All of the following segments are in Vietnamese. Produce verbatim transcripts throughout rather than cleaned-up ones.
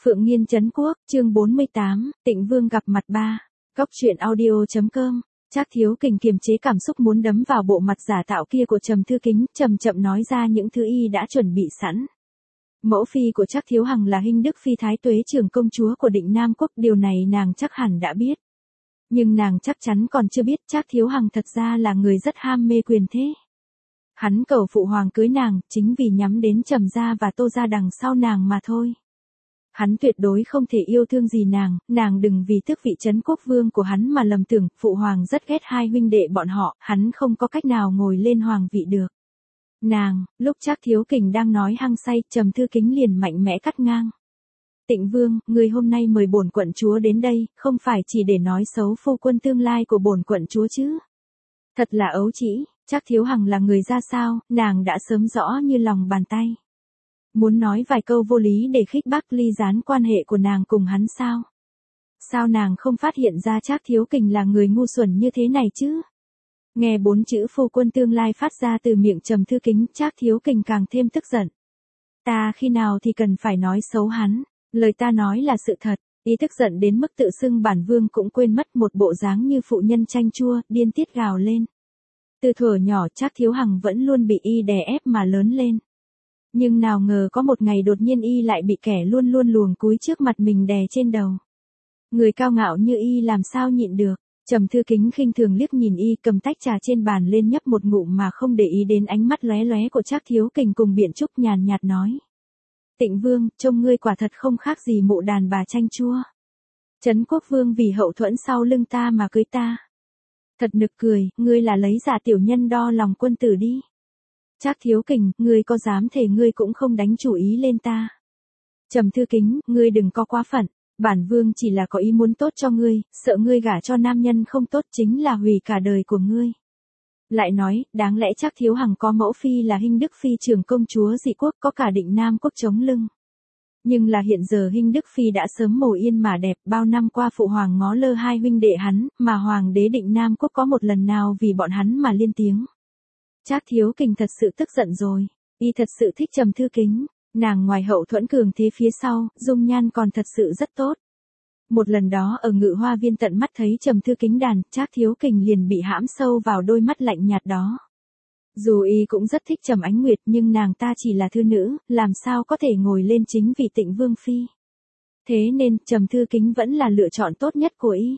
Phượng Nghiên Trấn Quốc, chương bốn mươi tám, Tịnh Vương gặp mặt ba. Góc truyện audio chấm com. Trác Thiếu Kình kiềm chế cảm xúc muốn đấm vào bộ mặt giả tạo kia của Trầm Thư Kính, chậm chậm nói ra những thứ y đã chuẩn bị sẵn. Mẫu phi của Trác Thiếu Hằng là Hinh Đức Phi Thái Tuế trưởng công chúa của Định Nam Quốc, điều này nàng chắc hẳn đã biết. Nhưng nàng chắc chắn còn chưa biết Trác Thiếu Hằng thật ra là người rất ham mê quyền thế. Hắn cầu phụ hoàng cưới nàng, chính vì nhắm đến Trầm gia và Tô gia đằng sau nàng mà thôi. Hắn tuyệt đối không thể yêu thương gì nàng, nàng đừng vì tước vị trấn quốc vương của hắn mà lầm tưởng, phụ hoàng rất ghét hai huynh đệ bọn họ, hắn không có cách nào ngồi lên hoàng vị được. Nàng, lúc Trác Thiếu Kình đang nói hăng say, Trầm Thư Kính liền mạnh mẽ cắt ngang. Tịnh Vương, người hôm nay mời bổn quận chúa đến đây, không phải chỉ để nói xấu phu quân tương lai của bổn quận chúa chứ. Thật là ấu trĩ, Trác Thiếu Hằng là người ra sao, nàng đã sớm rõ như lòng bàn tay. Muốn nói vài câu vô lý để khích bác ly gián quan hệ của nàng cùng hắn sao? Sao nàng không phát hiện ra Trác Thiếu Kình là người ngu xuẩn như thế này chứ? Nghe bốn chữ phu quân tương lai phát ra từ miệng Trầm Thư Kính, Trác Thiếu Kình càng thêm tức giận. Ta khi nào thì cần phải nói xấu hắn, lời ta nói là sự thật. Ý tức giận đến mức tự xưng bản vương cũng quên mất, một bộ dáng như phụ nhân chanh chua, điên tiết gào lên. Từ thuở nhỏ Trác Thiếu Hằng vẫn luôn bị y đè ép mà lớn lên. Nhưng nào ngờ có một ngày đột nhiên y lại bị kẻ luôn luôn luồng cúi trước mặt mình đè trên đầu. Người cao ngạo như y làm sao nhịn được. Trầm Thư Kính khinh thường liếc nhìn y, cầm tách trà trên bàn lên nhấp một ngụm mà không để ý đến ánh mắt lóe lóe của Trác Thiếu Kình cùng Biện Trúc, nhàn nhạt nói. Tịnh Vương, trông ngươi quả thật không khác gì mụ đàn bà chanh chua. Trấn Quốc Vương vì hậu thuẫn sau lưng ta mà cưới ta. Thật nực cười, ngươi là lấy giả tiểu nhân đo lòng quân tử đi. Trác Thiếu Kình, ngươi có dám thề ngươi cũng không đánh chủ ý lên ta. Trầm Thư Kính, ngươi đừng có quá phận, bản vương chỉ là có ý muốn tốt cho ngươi, sợ ngươi gả cho nam nhân không tốt chính là hủy cả đời của ngươi. Lại nói, đáng lẽ Trác Thiếu Hằng có mẫu phi là Hinh Đức Phi trưởng công chúa Dị Quốc, có cả Định Nam Quốc chống lưng. Nhưng là hiện giờ Hinh Đức Phi đã sớm mồ yên mà đẹp, bao năm qua phụ hoàng ngó lơ hai huynh đệ hắn, mà hoàng đế Định Nam Quốc có một lần nào vì bọn hắn mà liên tiếng. Trác Thiếu Kình thật sự tức giận rồi, y thật sự thích Trầm Thư Kính, nàng ngoài hậu thuẫn cường thế phía sau, dung nhan còn thật sự rất tốt. Một lần đó ở Ngự Hoa Viên tận mắt thấy Trầm Thư Kính đàn, Trác Thiếu Kình liền bị hãm sâu vào đôi mắt lạnh nhạt đó. Dù y cũng rất thích Trầm Ánh Nguyệt nhưng nàng ta chỉ là thư nữ, làm sao có thể ngồi lên chính vị Tịnh Vương phi. Thế nên Trầm Thư Kính vẫn là lựa chọn tốt nhất của y.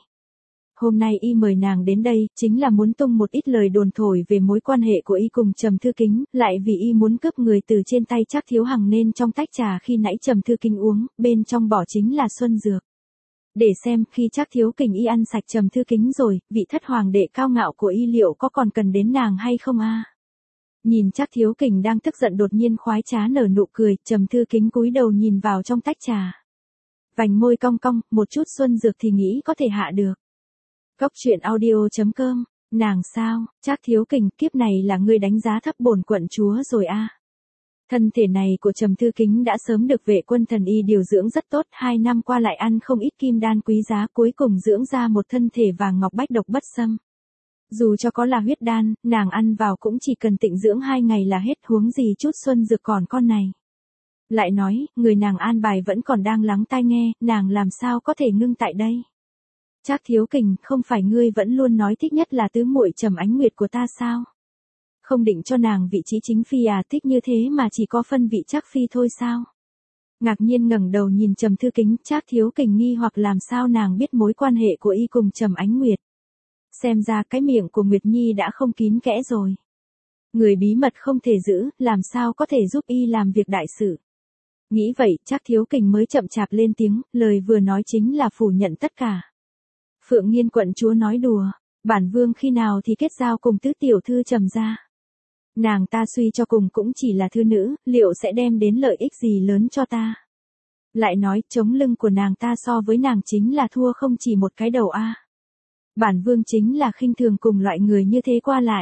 Hôm nay y mời nàng đến đây, chính là muốn tung một ít lời đồn thổi về mối quan hệ của y cùng Trầm Thư Kính, lại vì y muốn cướp người từ trên tay Trác Thiếu Hằng nên trong tách trà khi nãy Trầm Thư Kính uống, bên trong bỏ chính là xuân dược. Để xem khi Trác Thiếu Kình y ăn sạch Trầm Thư Kính rồi, vị thất hoàng đệ cao ngạo của y liệu có còn cần đến nàng hay không a? Nhìn Trác Thiếu Kình đang tức giận đột nhiên khoái trá nở nụ cười, Trầm Thư Kính cúi đầu nhìn vào trong tách trà. Vành môi cong cong, một chút xuân dược thì nghĩ có thể hạ được. Góc truyện audio chấm com, nàng sao, Trác Thiếu Kình, kiếp này là ngươi đánh giá thấp bổn quận chúa rồi a. À. Thân thể này của Trầm Thư Kính đã sớm được Vệ Quân Thần y điều dưỡng rất tốt, hai năm qua lại ăn không ít kim đan quý giá, cuối cùng dưỡng ra một thân thể vàng ngọc bách độc bất xâm. Dù cho có là huyết đan, nàng ăn vào cũng chỉ cần tịnh dưỡng hai ngày là hết, huống gì chút xuân dược còn con này. Lại nói, người nàng an bài vẫn còn đang lắng tai nghe, nàng làm sao có thể ngưng tại đây. Trác Thiếu Kình, không phải ngươi vẫn luôn nói thích nhất là tứ muội Trầm Ánh Nguyệt của ta sao? Không định cho nàng vị trí chính phi à, thích như thế mà chỉ có phân vị Trác phi thôi sao? Ngạc nhiên ngẩng đầu nhìn Trầm Thư Kính, Trác Thiếu Kình nghi hoặc làm sao nàng biết mối quan hệ của y cùng Trầm Ánh Nguyệt. Xem ra cái miệng của Nguyệt Nhi đã không kín kẽ rồi. Người bí mật không thể giữ, làm sao có thể giúp y làm việc đại sự. Nghĩ vậy, Trác Thiếu Kình mới chậm chạp lên tiếng, lời vừa nói chính là phủ nhận tất cả. Phượng Nghiên quận chúa nói đùa, bản vương khi nào thì kết giao cùng tứ tiểu thư Trầm gia. Nàng ta suy cho cùng cũng chỉ là thư nữ, liệu sẽ đem đến lợi ích gì lớn cho ta. Lại nói, chống lưng của nàng ta so với nàng chính là thua không chỉ một cái đầu a. À. Bản vương chính là khinh thường cùng loại người như thế qua lại.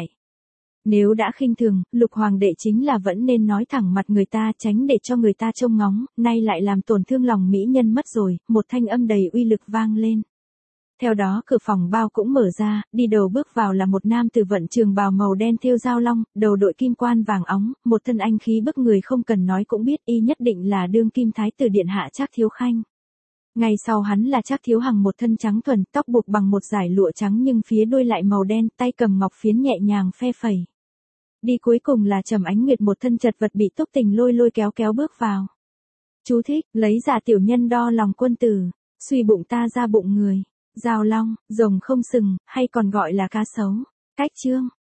Nếu đã khinh thường, Lục hoàng đệ chính là vẫn nên nói thẳng mặt người ta, tránh để cho người ta trông ngóng, nay lại làm tổn thương lòng mỹ nhân mất rồi, một thanh âm đầy uy lực vang lên. Theo đó cửa phòng bao cũng mở ra, đi đầu bước vào là một nam tử vận trường bào màu đen thêu dao long, đầu đội kim quan vàng óng, một thân anh khí bức người không cần nói cũng biết y nhất định là đương kim thái tử điện hạ Trác Thiếu Khanh. Ngay sau hắn là Trác Thiếu Hằng, một thân trắng thuần, tóc buộc bằng một dải lụa trắng nhưng phía đuôi lại màu đen, tay cầm ngọc phiến nhẹ nhàng phe phẩy. Đi cuối cùng là Trầm Ánh Nguyệt, một thân chật vật bị Túc Tình lôi lôi kéo kéo bước vào. Chú thích, lấy giả tiểu nhân đo lòng quân tử, suy bụng ta ra bụng người, giao long, rồng không sừng, hay còn gọi là cá sấu. Cách chương